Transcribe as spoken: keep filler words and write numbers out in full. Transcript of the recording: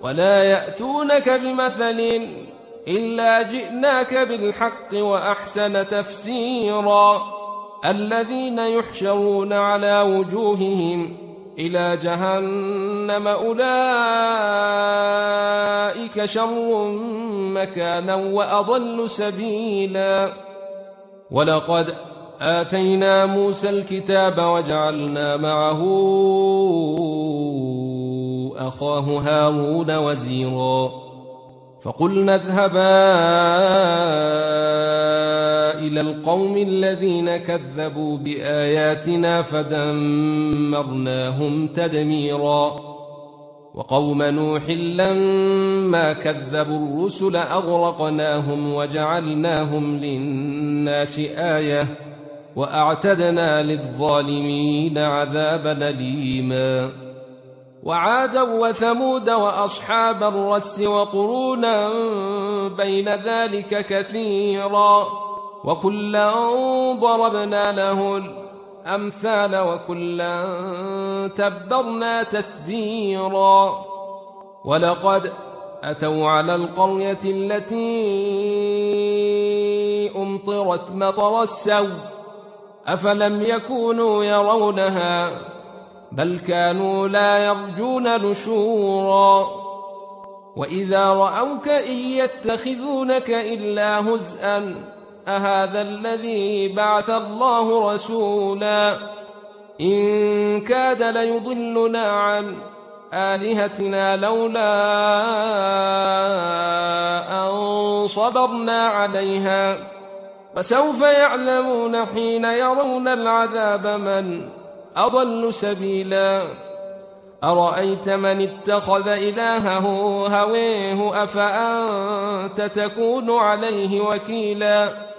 ولا يأتونك بمثل إلا جئناك بالحق وأحسن تفسيرا الذين يحشرون على وجوههم إلى جهنم أولئك شر مكانا وأضل سبيلا ولقد آتينا موسى الكتاب وجعلنا معه أخاه هارون وزيرا فقلنا اذهبا إلى القوم الذين كذبوا بآياتنا فدمرناهم تدميرا وقوم نوح لما كذبوا الرسل أغرقناهم وجعلناهم للناس آية وأعتدنا للظالمين عذابا أليما وعادا وثمود وأصحاب الرس وقرونا بين ذلك كثيرا وكلا ضربنا له الأمثال وكلا تبرنا تتبيرا ولقد أتوا على القرية التي أمطرت مطر السوء أفلم يكونوا يرونها بل كانوا لا يرجون نشورا وإذا رأوك إن يتخذونك إلا هزءا أهذا الذي بعث الله رسولا إن كاد ليضلنا عن آلهتنا لولا أن صبرنا عليها وسوف يعلمون حين يرون العذاب من أضل سبيلا أرأيت من اتخذ إلهه هويه أفأنت تكون عليه وكيلا